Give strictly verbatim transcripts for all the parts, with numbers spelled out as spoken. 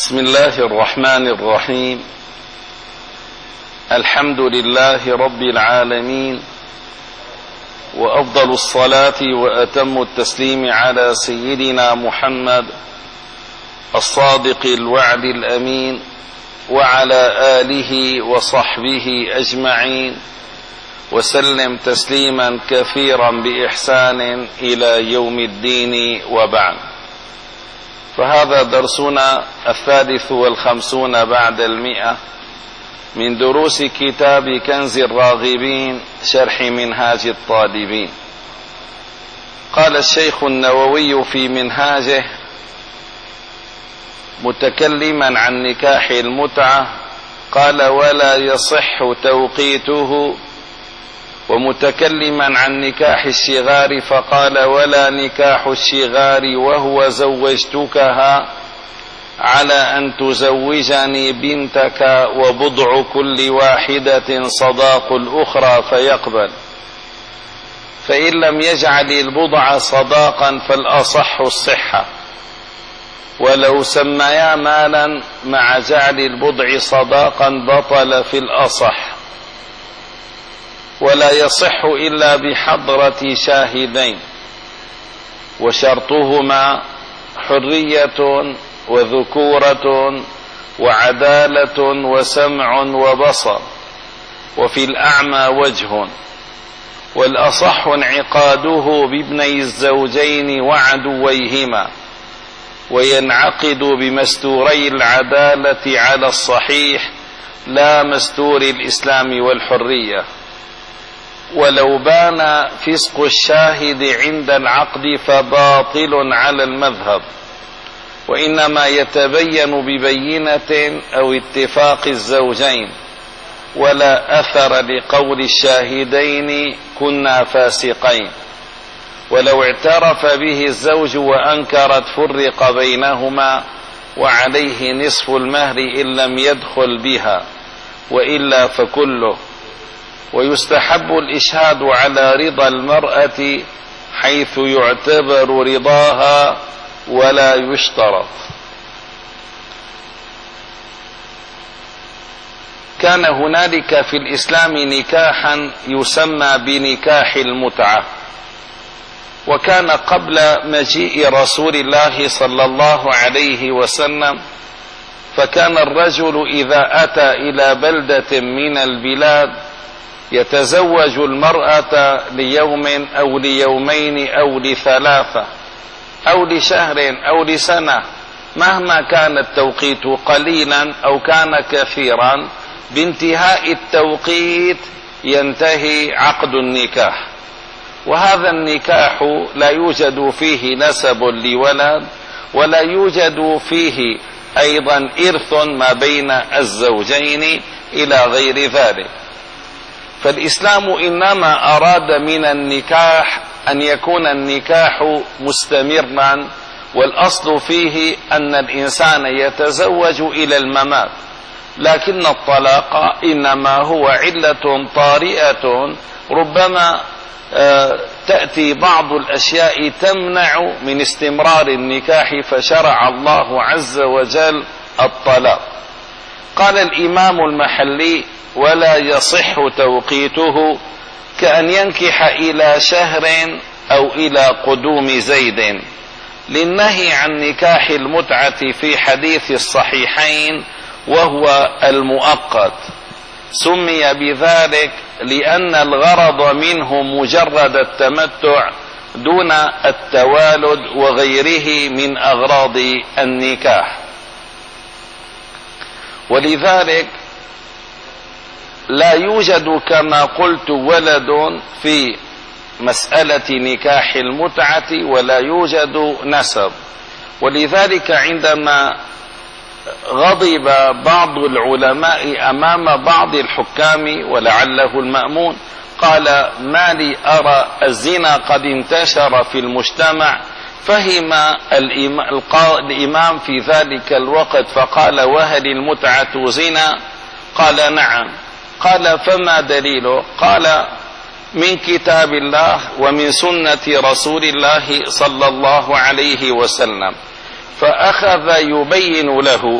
بسم الله الرحمن الرحيم. الحمد لله رب العالمين، وأفضل الصلاة وأتم التسليم على سيدنا محمد الصادق الوعد الأمين، وعلى آله وصحبه أجمعين، وسلم تسليما كثيرا بإحسان إلى يوم الدين، وبعد. فهذا درسنا الثالث والخمسون بعد المئة من دروس كتاب كنز الراغبين شرح منهاج الطالبين. قال الشيخ النووي في منهاجه متكلما عن نكاح المتعة، قال: ولا يصح توقيته. ومتكلما عن نكاح الشغار فقال: ولا نكاح الشغار وهو زوجتكها على أن تزوجني بنتك وبضع كل واحدة صداق الأخرى فيقبل، فإن لم يجعل البضع صداقا فالأصح الصحة، ولو سميا مالا مع جعل البضع صداقا بطل في الأصح، ولا يصح إلا بحضرة شاهدين، وشرطهما حرية وذكورة وعدالة وسمع وبصر، وفي الأعمى وجه، والأصح انعقاده بابني الزوجين وعدويهما، وينعقد بمستوري العدالة على الصحيح لا مستور الإسلام والحرية. ولو بان فسق الشاهد عند العقد فباطل على المذهب، وإنما يتبين ببينة أو اتفاق الزوجين، ولا أثر لقول الشاهدين كنا فاسقين. ولو اعترف به الزوج وأنكرت فرق بينهما، وعليه نصف المهر إن لم يدخل بها، وإلا فكله. ويستحب الإشهاد على رضا المرأة حيث يعتبر رضاها ولا يشترط. كان هنالك في الإسلام نكاحا يسمى بنكاح المتعة، وكان قبل مجيء رسول الله صلى الله عليه وسلم، فكان الرجل إذا أتى إلى بلدة من البلاد يتزوج المرأة ليوم أو ليومين أو لثلاثة أو لشهر أو لسنة، مهما كان التوقيت قليلا أو كان كثيرا، بانتهاء التوقيت ينتهي عقد النكاح. وهذا النكاح لا يوجد فيه نسب لولد، ولا يوجد فيه أيضا إرث ما بين الزوجين إلى غير ذلك. فالإسلام إنما أراد من النكاح أن يكون النكاح مستمرا، والأصل فيه أن الإنسان يتزوج إلى الممات، لكن الطلاق إنما هو علة طارئة، ربما تأتي بعض الأشياء تمنع من استمرار النكاح، فشرع الله عز وجل الطلاق. قال الإمام المحلي: ولا يصح توقيته كأن ينكح إلى شهر أو إلى قدوم زيد، للنهي عن نكاح المتعة في حديث الصحيحين، وهو المؤقت. سمي بذلك لأن الغرض منه مجرد التمتع دون التوالد وغيره من أغراض النكاح. ولذلك لا يوجد كما قلت ولد في مسألة نكاح المتعة، ولا يوجد نسب. ولذلك عندما غضب بعض العلماء أمام بعض الحكام ولعله المأمون، قال: ما لي أرى الزنا قد انتشر في المجتمع. فهم الإمام في ذلك الوقت فقال: وهل المتعة زنا؟ قال: نعم. قال: فما دليله؟ قال: من كتاب الله ومن سنة رسول الله صلى الله عليه وسلم. فأخذ يبين له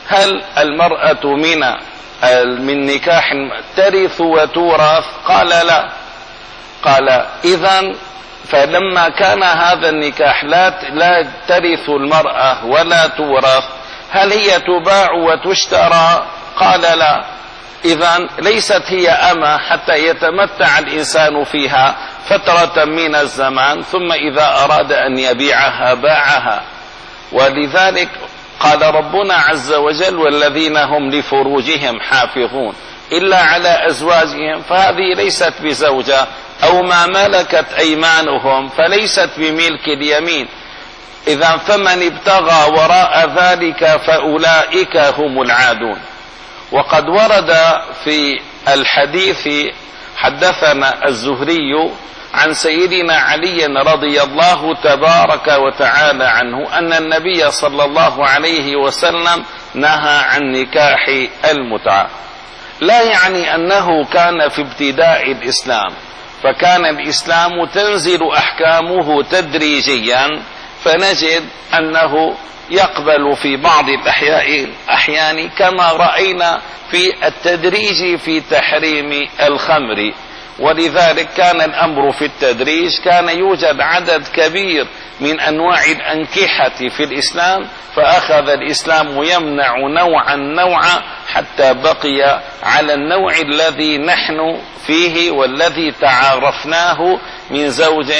هل المرأة من من نكاح ترث وتورث؟ قال لا. قال إذن فلما كان هذا النكاح لا لا ترث المرأة ولا تورث، هل هي تباع وتشترى؟ قال لا. إذن ليست هي أمة حتى يتمتع الإنسان فيها فترة من الزمان، ثم إذا أراد أن يبيعها باعها. ولذلك قال ربنا عز وجل: والذين هم لفروجهم حافظون إلا على أزواجهم، فهذه ليست بزوجة، أو ما ملكت أيمانهم فليست بملك اليمين. إذا فمن ابتغى وراء ذلك فأولئك هم العادون. وقد ورد في الحديث، حدثنا الزهري عن سيدنا علي رضي الله تبارك وتعالى عنه أن النبي صلى الله عليه وسلم نهى عن نكاح المتعة. لا يعني أنه كان في ابتداء الإسلام، فكان الإسلام تنزل أحكامه تدريجيا، فنجد أنه يقبل في بعض الأحيان كما رأينا في التدريج في تحريم الخمر. ولذلك كان الأمر في التدريج، كان يوجد عدد كبير من أنواع الأنكحة في الإسلام، فأخذ الإسلام يمنع نوعا نوعا حتى بقي على النوع الذي نحن فيه والذي تعارفناه من زوج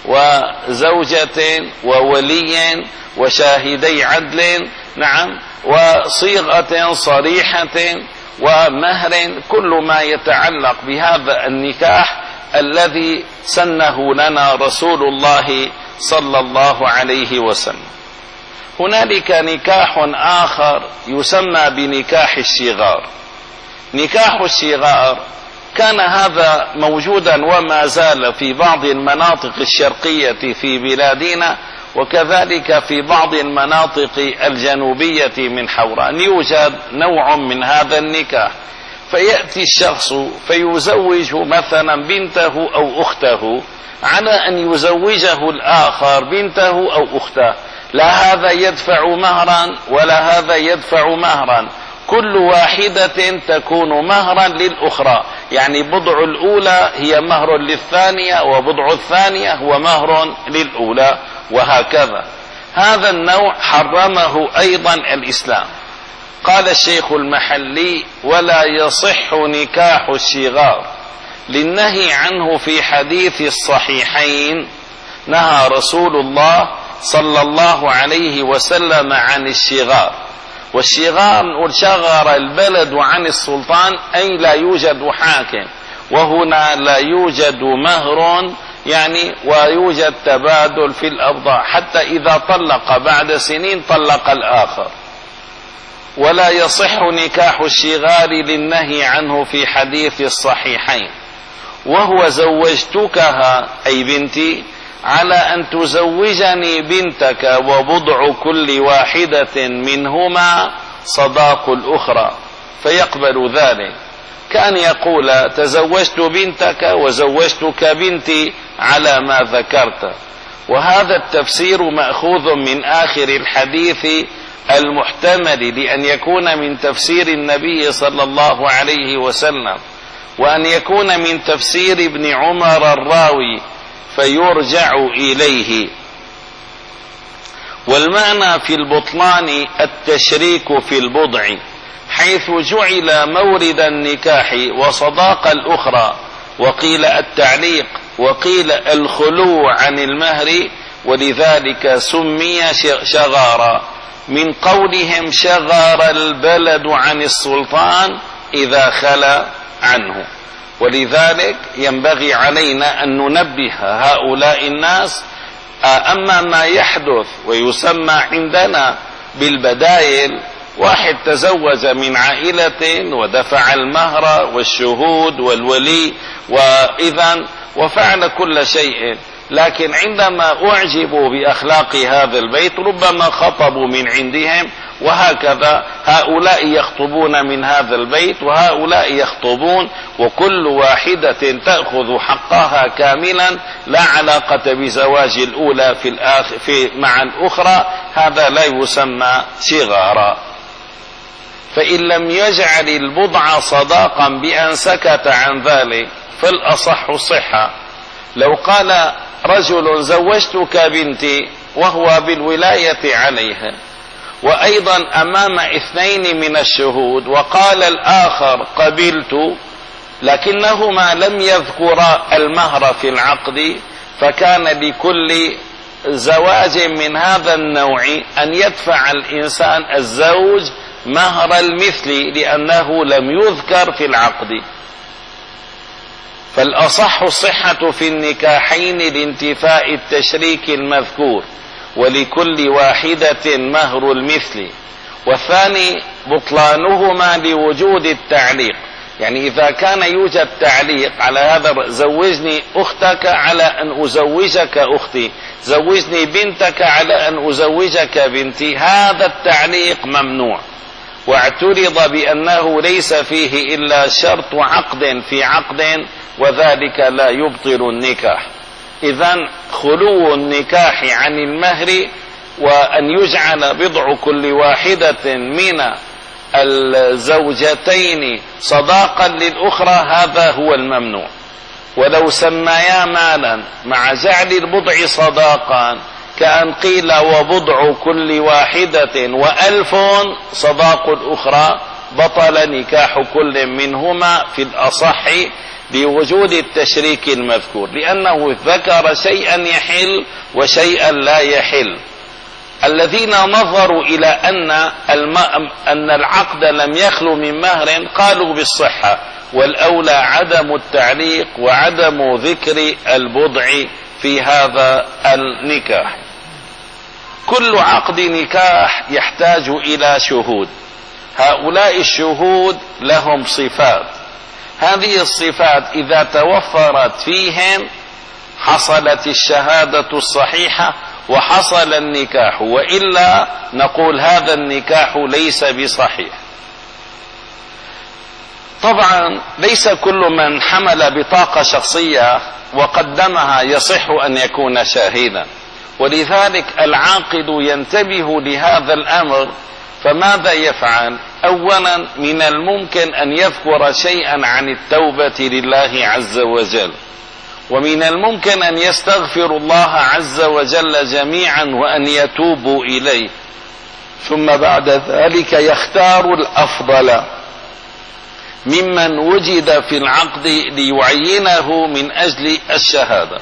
وزوجة وولي وشاهدي عدل، نعم، وصيغة صريحة ومهر، كل ما يتعلق بهذا النكاح الذي سنه لنا رسول الله صلى الله عليه وسلم. هنالك نكاح آخر يسمى بنكاح الشغار. نكاح الشغار كان هذا موجودا وما زال في بعض المناطق الشرقية في بلادنا، وكذلك في بعض المناطق الجنوبية من حوران يوجد نوع من هذا النكاح. فيأتي الشخص فيزوج مثلا بنته أو أخته على أن يزوجه الآخر بنته أو أخته، لا هذا يدفع مهرا ولا هذا يدفع مهرا، كل واحدة تكون مهرا للأخرى، يعني بضع الأولى هي مهر للثانية وبضع الثانية هو مهر للأولى، وهكذا. هذا النوع حرمه أيضا الإسلام. قال الشيخ المحلي: ولا يصح نكاح الشغار للنهي عنه في حديث الصحيحين، نهى رسول الله صلى الله عليه وسلم عن الشغار. والشغار شغر البلد عن السلطان، أي لا يوجد حاكم، وهنا لا يوجد مهر يعني ويوجد تبادل في الأبضاع، حتى إذا طلق بعد سنين طلق الآخر. ولا يصح نكاح الشغار للنهي عنه في حديث الصحيحين، وهو زوجتكها أي بنتي على أن تزوجني بنتك وبضع كل واحدة منهما صداق الأخرى، فيقبل ذلك. كان يقول: تزوجت بنتك وزوجتك بنتي على ما ذكرت. وهذا التفسير مأخوذ من آخر الحديث المحتمل لأن يكون من تفسير النبي صلى الله عليه وسلم، وأن يكون من تفسير ابن عمر الراوي فيرجع إليه. والمعنى في البطلان التشريك في البضع، حيث جعل مورد النكاح وصداق الأخرى، وقيل التعليق، وقيل الخلو عن المهر، ولذلك سمي شغارا من قولهم: شغار البلد عن السلطان إذا خلا عنه. ولذلك ينبغي علينا أن ننبه هؤلاء الناس. أما ما يحدث ويسمى عندنا بالبدايل، واحد تزوج من عائلة ودفع المهر والشهود والولي وإذن وفعل كل شيء، لكن عندما أعجبوا بأخلاق هذا البيت ربما خطبوا من عندهم، وهكذا هؤلاء يخطبون من هذا البيت وهؤلاء يخطبون، وكل واحدة تأخذ حقها كاملا، لا علاقة بزواج الأولى في الآخر في مع الأخرى. هذا لا يسمى شغارا. فإن لم يجعل البضع صداقا بأن سكت عن ذلك فالأصح صحة. لو قال رجل زوجتك بنتي وهو بالولاية عليها، وأيضا أمام اثنين من الشهود، وقال الآخر قبلت، لكنهما لم يذكرا المهر في العقد، فكان لكل زواج من هذا النوع أن يدفع الإنسان الزوج مهر المثل لأنه لم يذكر في العقد. فالأصح الصحة في النكاحين لانتفاء التشريك المذكور، ولكل واحدة مهر المثل. والثاني بطلانهما لوجود التعليق، يعني إذا كان يوجد تعليق على هذا، زوجني أختك على أن أزوجك أختي، زوجني بنتك على أن أزوجك بنتي، هذا التعليق ممنوع، واعترض بأنه ليس فيه إلا شرط عقد في عقد، وذلك لا يبطل النكاح. إذن خلو النكاح عن المهر وأن يجعل بضع كل واحدة من الزوجتين صداقا للأخرى هذا هو الممنوع. ولو سميا مالا مع جعل البضع صداقا، كأن قيل وبضع كل واحدة وألف صداق الأخرى، بطل نكاح كل منهما في الأصح بوجود التشريك المذكور، لأنه ذكر شيئا يحل وشيئا لا يحل. الذين نظروا إلى أن أن العقد لم يخلو من مهر قالوا بالصحة، والأولى عدم التعليق وعدم ذكر البضع في هذا النكاح. كل عقد نكاح يحتاج إلى شهود، هؤلاء الشهود لهم صفات، هذه الصفات إذا توفرت فيهم حصلت الشهادة الصحيحة وحصل النكاح، وإلا نقول هذا النكاح ليس بصحيح. طبعا ليس كل من حمل بطاقة شخصية وقدمها يصح أن يكون شاهدا، ولذلك العاقد ينتبه لهذا الأمر. فماذا يفعل؟ أولا من الممكن أن يذكر شيئا عن التوبة لله عز وجل، ومن الممكن أن يستغفر الله عز وجل جميعا وأن يتوبوا إليه، ثم بعد ذلك يختار الأفضل ممن وجد في العقد ليعينه من أجل الشهادة.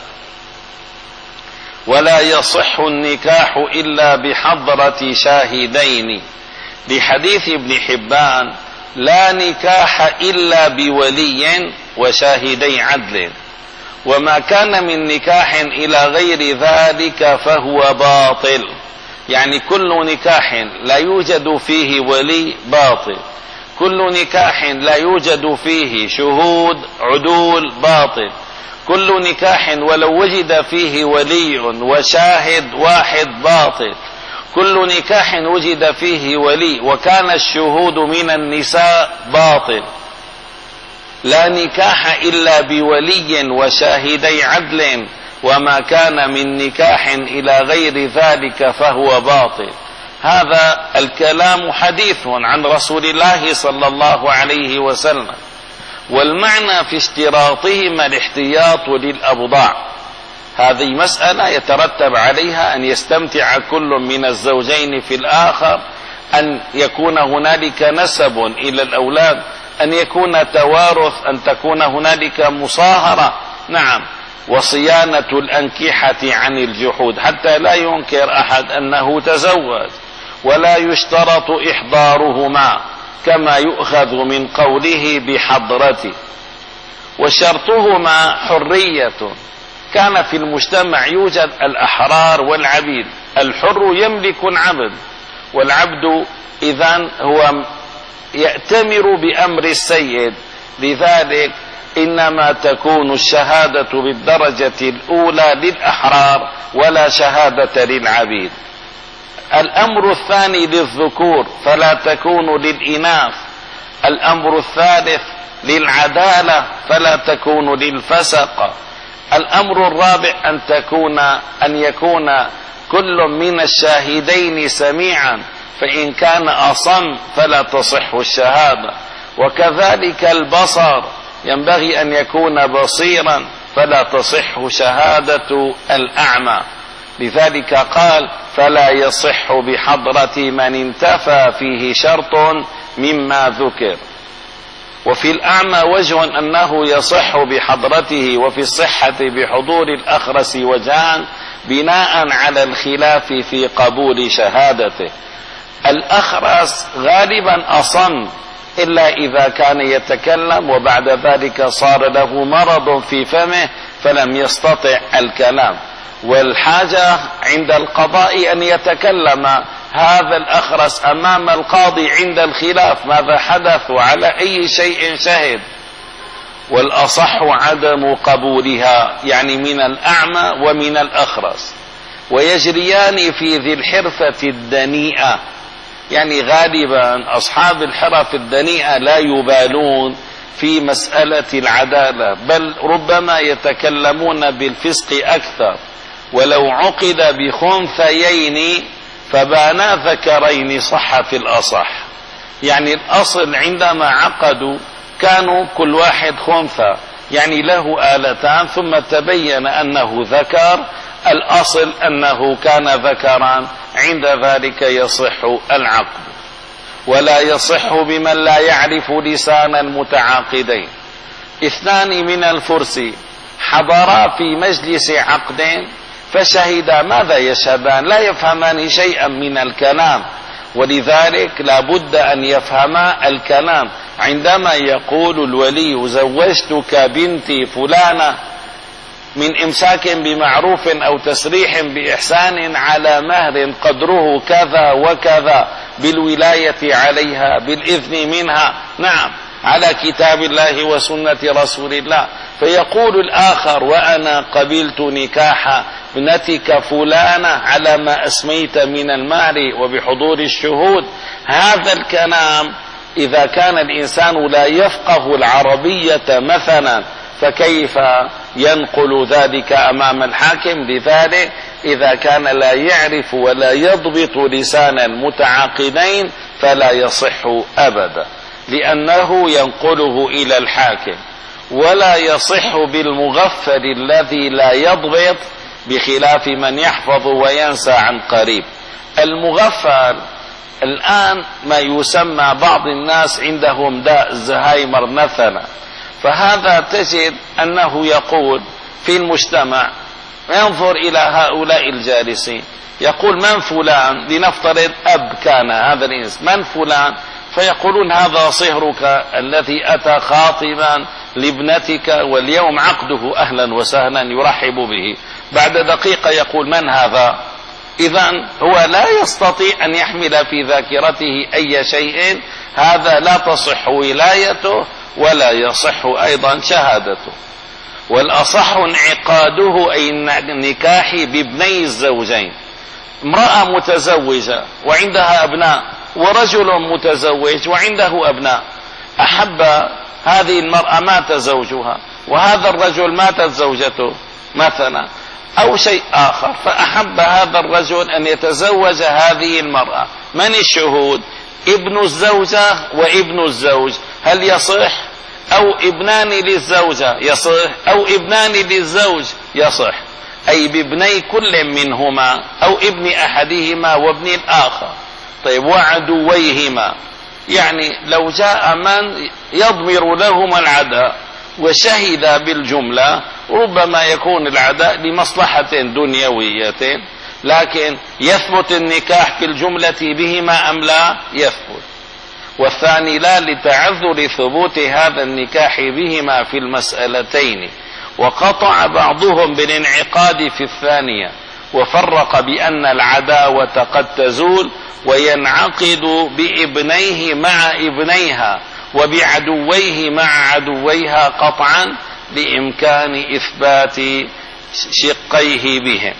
ولا يصح النكاح إلا بحضرة شاهدين، لحديث ابن حبان لا نكاح إلا بولي وشاهدي عدل، وما كان من نكاح إلى غير ذلك فهو باطل. يعني كل نكاح لا يوجد فيه ولي باطل، كل نكاح لا يوجد فيه شهود عدول باطل، كل نكاح ولو وجد فيه ولي وشاهد واحد باطل، كل نكاح وجد فيه ولي وكان الشهود من النساء باطل. لا نكاح إلا بولي وشاهدي عدل، وما كان من نكاح إلى غير ذلك فهو باطل. هذا الكلام حديث عن رسول الله صلى الله عليه وسلم، والمعنى في اشتراطهما الاحتياط للأبضاع. هذه مسألة يترتب عليها أن يستمتع كل من الزوجين في الآخر، أن يكون هنالك نسب إلى الأولاد، أن يكون توارث، أن تكون هنالك مصاهرة، نعم، وصيانة الأنكحة عن الجحود، حتى لا ينكر أحد أنه تزوج، ولا يشترط إحضارهما كما يؤخذ من قوله بحضرته. وشرطهما حرية، كان في المجتمع يوجد الأحرار والعبيد، الحر يملك العبد، والعبد إذن هو يأتمر بأمر السيد، لذلك إنما تكون الشهادة بالدرجة الأولى للأحرار ولا شهادة للعبيد. الأمر الثاني للذكور فلا تكون للإناث. الأمر الثالث للعدالة فلا تكون للفسق. الأمر الرابع أن تكون أن يكون كل من الشاهدين سميعا، فإن كان أصم فلا تصح الشهادة. وكذلك البصر ينبغي أن يكون بصيرا فلا تصح شهادة الأعمى. لذلك قال فلا يصح بحضرة من انتفى فيه شرط مما ذكر. وفي الأعمى وجه أنه يصح بحضرته، وفي الصحة بحضور الأخرس وجهان بناء على الخلاف في قبول شهادته. الأخرس غالبا أصم إلا إذا كان يتكلم وبعد ذلك صار له مرض في فمه فلم يستطع الكلام، والحاجة عند القضاء أن يتكلم هذا الأخرس أمام القاضي عند الخلاف ماذا حدث وعلى أي شيء شهد. والأصح عدم قبولها، يعني من الأعمى ومن الأخرس، ويجريان في ذي الحرفة الدنيئة. يعني غالبا أصحاب الحرف الدنيئة لا يبالون في مسألة العدالة، بل ربما يتكلمون بالفسق أكثر. ولو عقد بخنثيين فبانا ذكرين صح في الأصح. يعني الأصل عندما عقدوا كانوا كل واحد خنثى، يعني له آلتان، ثم تبين أنه ذكر، الأصل أنه كان ذكران، عند ذلك يصح العقد. ولا يصح بمن لا يعرف لسان المتعاقدين. اثنان من الفرس حضرا في مجلس عقد فشهدا، ماذا يشهدان؟ لا يفهمان شيئا من الكلام، ولذلك لا بد أن يفهما الكلام. عندما يقول الولي زوجتك بنتي فلانة من إمساك بمعروف أو تسريح بإحسان على مهر قدره كذا وكذا بالولاية عليها بالإذن منها، نعم على كتاب الله وسنة رسول الله. فيقول الآخر وأنا قبلت نكاح ابنتك فلانة على ما أسميت من المهر وبحضور الشهود. هذا الكلام إذا كان الإنسان لا يفقه العربية مثلا فكيف ينقل ذلك أمام الحاكم؟ لذلك إذا كان لا يعرف ولا يضبط لسان المتعاقدين فلا يصح أبدا، لأنه ينقله إلى الحاكم. ولا يصح بالمغفل الذي لا يضبط بخلاف من يحفظ وينسى عن قريب. المغفل الآن ما يسمى بعض الناس عندهم داء الزهايمر مثلا، فهذا تجد أنه يقول في المجتمع، ينظر إلى هؤلاء الجالسين يقول من فلان، لنفترض أب كان هذا الإنسان، من فلان؟ فيقولون هذا صهرك الذي أتى خاطبا لابنتك واليوم عقده، أهلا وسهلا يرحب به. بعد دقيقة يقول من هذا؟ إذن هو لا يستطيع أن يحمل في ذاكرته أي شيء، هذا لا تصح ولايته ولا يصح أيضا شهادته. والأصح انعقاده أي النكاح بابني الزوجين. امرأة متزوجة وعندها أبناء، ورجل متزوج وعنده أبناء، أحب هذه المرأة مات زوجها وهذا الرجل ماتت زوجته مثلا أو شيء آخر، فأحب هذا الرجل أن يتزوج هذه المرأة. من الشهود؟ ابن الزوجة وابن الزوج. هل يصح؟ أو ابنان للزوجة يصح، أو ابنان للزوج يصح، أي بابني كل منهما أو ابن أحدهما وابن الآخر. طيب وعدويهما، يعني لو جاء من يضمر لهما العداء وشهد بالجملة، ربما يكون العداء لمصلحة دنيوية، لكن يثبت النكاح في الجملة بهما أم لا؟ يثبت. والثاني لا، لتعذر ثبوت هذا النكاح بهما في المسألتين. وقطع بعضهم بالانعقاد في الثانية، وفرق بأن العداوة قد تزول وينعقد بابنيه مع ابنيها وبعدويه مع عدويها قطعا لإمكان إثبات شقيه بهم.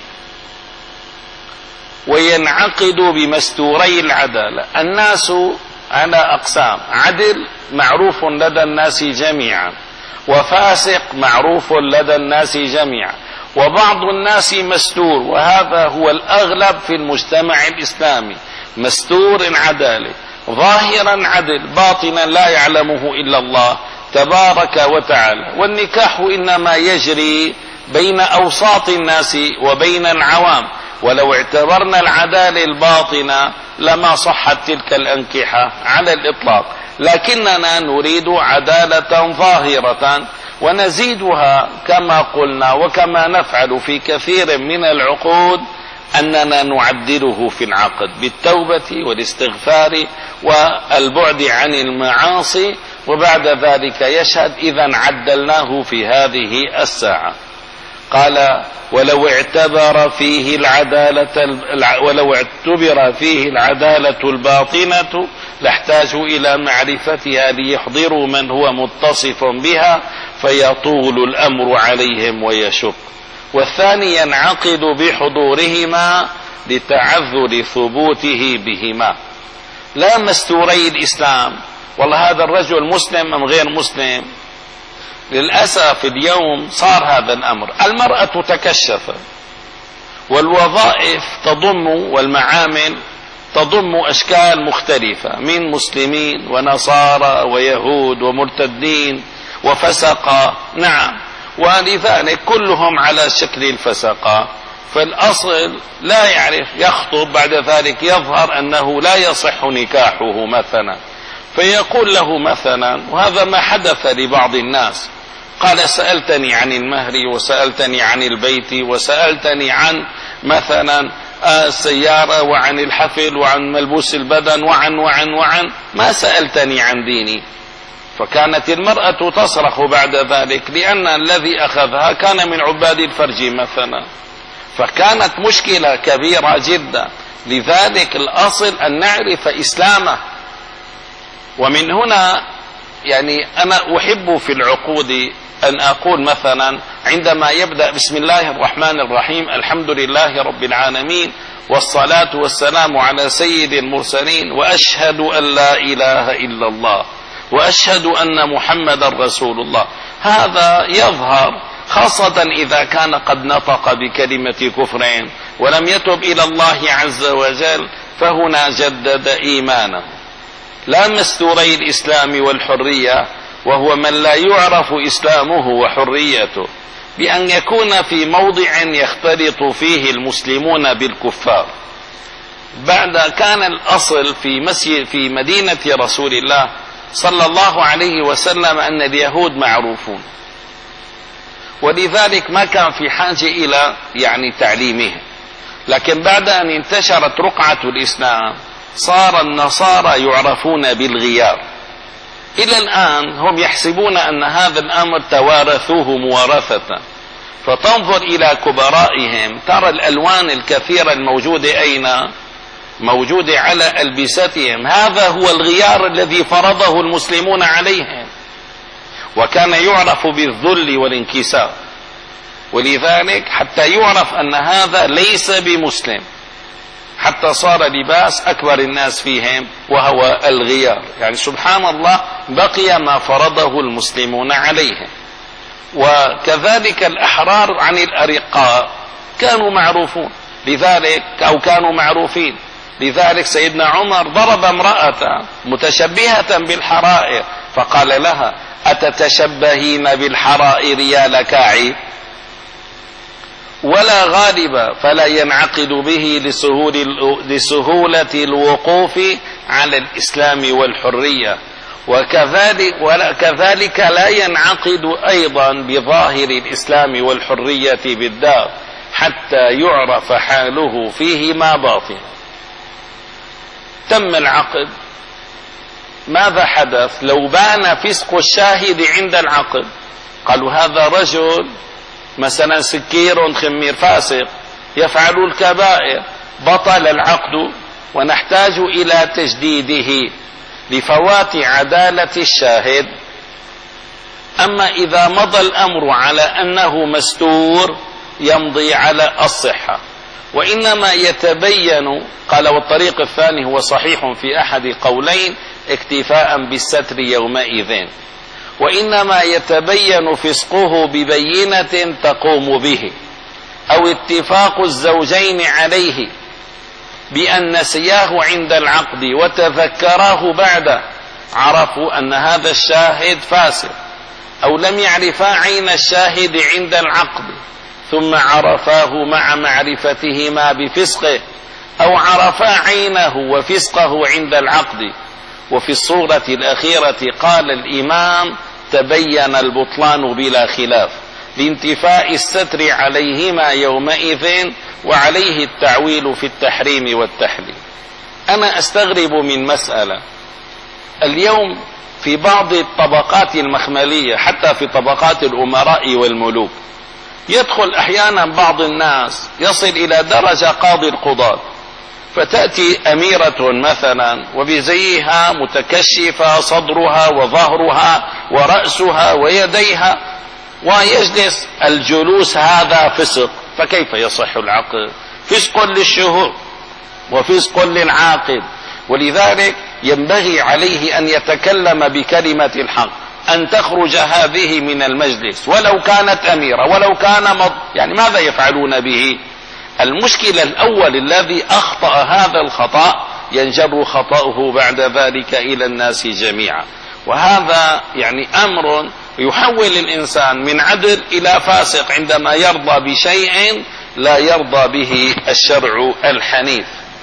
وينعقد بمستوري العدالة. الناس على أقسام، عدل معروف لدى الناس جميعا، وفاسق معروف لدى الناس جميعا، وبعض الناس مستور، وهذا هو الأغلب في المجتمع الإسلامي. مستور عدالة، ظاهرا عدل، باطنا لا يعلمه إلا الله تبارك وتعالى. والنكاح إنما يجري بين أوساط الناس وبين العوام، ولو اعتبرنا العدالة الباطنة لما صحت تلك الأنكحة على الإطلاق، لكننا نريد عدالة ظاهرة ونزيدها كما قلنا وكما نفعل في كثير من العقود، أننا نعدله في العقد بالتوبة والاستغفار والبعد عن المعاصي، وبعد ذلك يشهد إذا عدلناه في هذه الساعة. قال ولو اعتبر فيه العدالة ولو اعتبر فيه العدالة الباطنة لاحتاجوا إلى معرفتها ليحضروا من هو متصف بها فيطول الأمر عليهم ويشق. والثاني ينعقد بحضورهما لتعذر ثبوته بهما. لا مستوري الإسلام، والله هذا الرجل مسلم أم غير مسلم. للأسف اليوم صار هذا الأمر، المرأة تكشف، والوظائف تضم والمعامل تضم أشكال مختلفة من مسلمين ونصارى ويهود ومرتدين وفسقة، نعم، ولذلك كلهم على شكل الفسقة. فالأصل لا يعرف يخطب، بعد ذلك يظهر أنه لا يصح نكاحه مثلا، فيقول له مثلا، وهذا ما حدث لبعض الناس، قال سألتني عن المهر وسألتني عن البيت وسألتني عن مثلا السيارة وعن الحفل وعن ملبوس البدن وعن وعن وعن ما سألتني عن ديني. فكانت المرأة تصرخ بعد ذلك لأن الذي أخذها كان من عباد الفرج مثلا، فكانت مشكلة كبيرة جدا. لذلك الأصل أن نعرف إسلامه. ومن هنا يعني أنا أحب في العقود أن أقول مثلا عندما يبدأ بسم الله الرحمن الرحيم الحمد لله رب العالمين والصلاة والسلام على سيد المرسلين وأشهد أن لا إله إلا الله وأشهد أن محمد رسول الله، هذا يظهر خاصة إذا كان قد نطق بكلمة كفر ولم يتب إلى الله عز وجل، فهنا جدد إيمانه. لا مستوري الإسلام والحرية، وهو من لا يعرف إسلامه وحريته، بأن يكون في موضع يختلط فيه المسلمون بالكفار. بعد كان الأصل في مسجد في مدينة رسول الله صلى الله عليه وسلم أن اليهود معروفون، ولذلك ما كان في حاجة إلى يعني تعليمهم. لكن بعد أن انتشرت رقعة الإسلام صار النصارى يعرفون بالغيار. إلى الآن هم يحسبون أن هذا الأمر توارثوه موارثة، فتنظر إلى كبرائهم ترى الألوان الكثيرة الموجودة أين؟ موجودة على ألبستهم. هذا هو الغيار الذي فرضه المسلمون عليهم، وكان يعرف بالذل والانكسار. ولذلك حتى يعرف أن هذا ليس بمسلم، حتى صار لباس أكبر الناس فيهم وهو الغيار. يعني سبحان الله بقي ما فرضه المسلمون عليهم. وكذلك الأحرار عن الأرقاء كانوا معروفون، لذلك أو كانوا معروفين. لذلك سيدنا عمر ضرب امرأة متشبهة بالحرائر فقال لها أتتشبهين بالحرائر يا لكاعي؟ ولا غالب فلا ينعقد به لسهولة الوقوف على الإسلام والحرية، وكذلك وكذلك لا ينعقد أيضا بظاهر الإسلام والحرية بالدار حتى يعرف حاله فيهما باطنا. تم العقد، ماذا حدث؟ لو بان فسق الشاهد عند العقد، قالوا هذا رجل مثلا سكير خمير فاسق يفعل الكبائر، بطل العقد ونحتاج إلى تجديده لفوات عدالة الشاهد. أما إذا مضى الأمر على أنه مستور يمضي على الصحة، وإنما يتبين، قال والطريق الثاني هو صحيح في أحد قولين اكتفاء بالستر يومئذ، وإنما يتبين فسقه ببينة تقوم به أو اتفاق الزوجين عليه بأن نسياه عند العقد وتذكراه بعد، عرفوا أن هذا الشاهد فاسق، أو لم يعرفا عين الشاهد عند العقد ثم عرفاه مع معرفتهما بفسقه، أو عرفا عينه وفسقه عند العقد. وفي الصورة الأخيرة قال الإمام: تبين البطلان بلا خلاف لانتفاء الستر عليهما يومئذ، وعليه التعويل في التحريم والتحليل. أنا أستغرب من مسألة اليوم في بعض الطبقات المخملية، حتى في طبقات الأمراء والملوك، يدخل أحيانا بعض الناس يصل إلى درجة قاضي القضاة، فتأتي أميرة مثلا وبزيها متكشفة صدرها وظهرها ورأسها ويديها، ويجلس الجلوس هذا فسق، فكيف يصح العقد؟ فسق للشهود وفسق للعاقل. ولذلك ينبغي عليه أن يتكلم بكلمة الحق، أن تخرج هذه من المجلس ولو كانت أميرة ولو كان مض... يعني ماذا يفعلون به؟ المشكلة الأول الذي أخطأ هذا الخطأ ينجر خطأه بعد ذلك إلى الناس جميعا، وهذا يعني أمر يحول الإنسان من عدل إلى فاسق عندما يرضى بشيء لا يرضى به الشرع الحنيف.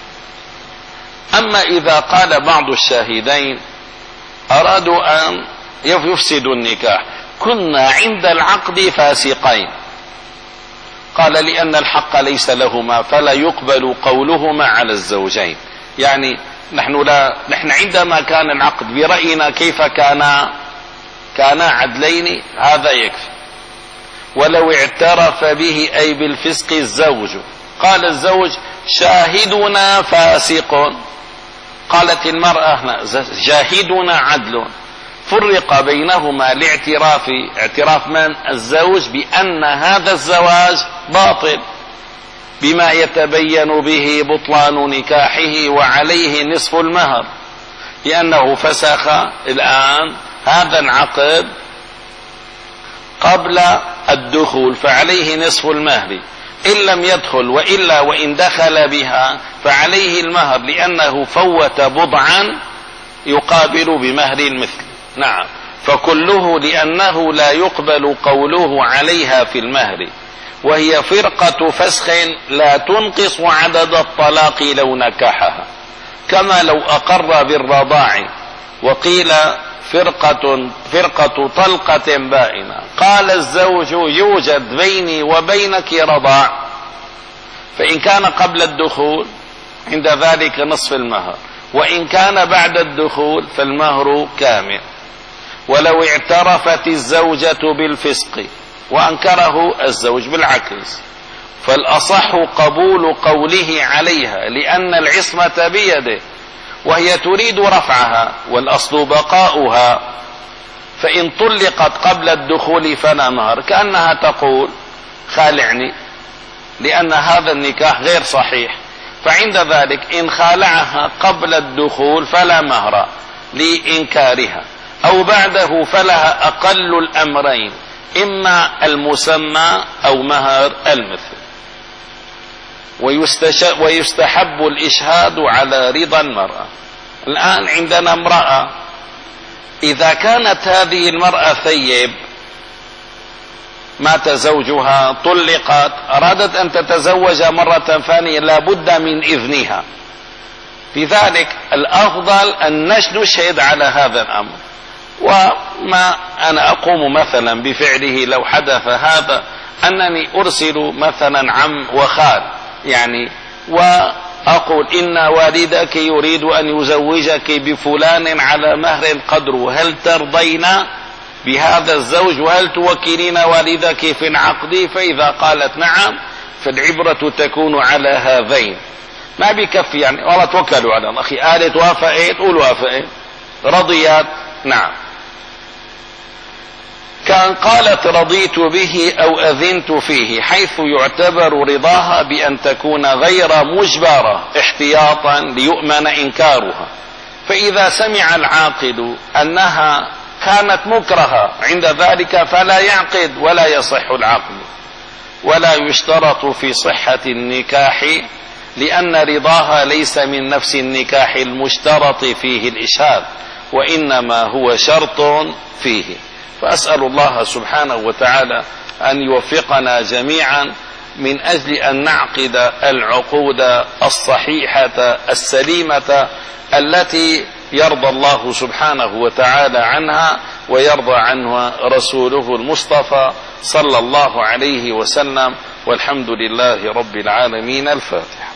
أما إذا قال بعض الشاهدين أرادوا أن يفسدوا النكاح: كنا عند العقد فاسقين، قال: لأن الحق ليس لهما فلا يقبل قولهما على الزوجين. يعني نحن لا نحن عندما كان العقد برأينا كيف كان كان عدلين، هذا يكفي. ولو اعترف به أي بالفسق الزوج، قال الزوج: شاهدنا فاسق، قالت المرأة: شاهدنا عدل، فرق بينهما لاعتراف اعتراف من؟ الزوج بأن هذا الزواج باطل، بما يتبين به بطلان نكاحه وعليه نصف المهر، لأنه فسخ الآن هذا العقد قبل الدخول، فعليه نصف المهر، إن لم يدخل، وإلا وإن دخل بها فعليه المهر، لأنه فوت بضعا يقابل بمهر المثل. نعم، فكله لأنه لا يقبل قوله عليها في المهر، وهي فرقة فسخ لا تنقص عدد الطلاق لو نكحها، كما لو أقر بالرضاع وقيل فرقة, فرقة طلقة بائنة، قال الزوج: يوجد بيني وبينك رضاع، فإن كان قبل الدخول عند ذلك نصف المهر، وإن كان بعد الدخول فالمهر كامل. ولو اعترفت الزوجة بالفسق وأنكره الزوج بالعكس، فالأصح قبول قوله عليها، لأن العصمة بيده وهي تريد رفعها والأصل بقاؤها، فإن طلقت قبل الدخول فلا مهر، كأنها تقول: خالعني، لأن هذا النكاح غير صحيح. فعند ذلك إن خالعها قبل الدخول فلا مهر لإنكارها، أو بعده فلها أقل الأمرين، إما المسمى أو مهر المثل. ويستحب الإشهاد على رضا المرأة. الآن عندنا امرأة، إذا كانت هذه المرأة ثيب، مات زوجها، طلقت، أرادت أن تتزوج مرة ثانية، لا بد من إذنها. في ذلك الأفضل أن نشهد على هذا الأمر. وما أنا أقوم مثلا بفعله لو حدث هذا، أنني أرسل مثلا عم وخال، يعني وأقول: إن والدك يريد أن يزوجك بفلان على مهر قدره، هل ترضين بهذا الزوج وهل توكلين والدك في العقد؟ فإذا قالت نعم فالعبرة تكون على هذين، ما بكفي يعني والله توكلوا على الله، أخي قالت وافقت قول وافقت، رضيت نعم. كان قالت: رضيت به أو أذنت فيه، حيث يعتبر رضاها بأن تكون غير مجبرة احتياطا ليؤمن إنكارها. فإذا سمع العاقد أنها كانت مكرهة عند ذلك فلا يعقد ولا يصح العقد. ولا يشترط في صحة النكاح لأن رضاها ليس من نفس النكاح المشترط فيه الإشهاد، وإنما هو شرط فيه. فأسأل الله سبحانه وتعالى أن يوفقنا جميعا من أجل أن نعقد العقود الصحيحة السليمة التي يرضى الله سبحانه وتعالى عنها ويرضى عنها رسوله المصطفى صلى الله عليه وسلم. والحمد لله رب العالمين. الفاتحة.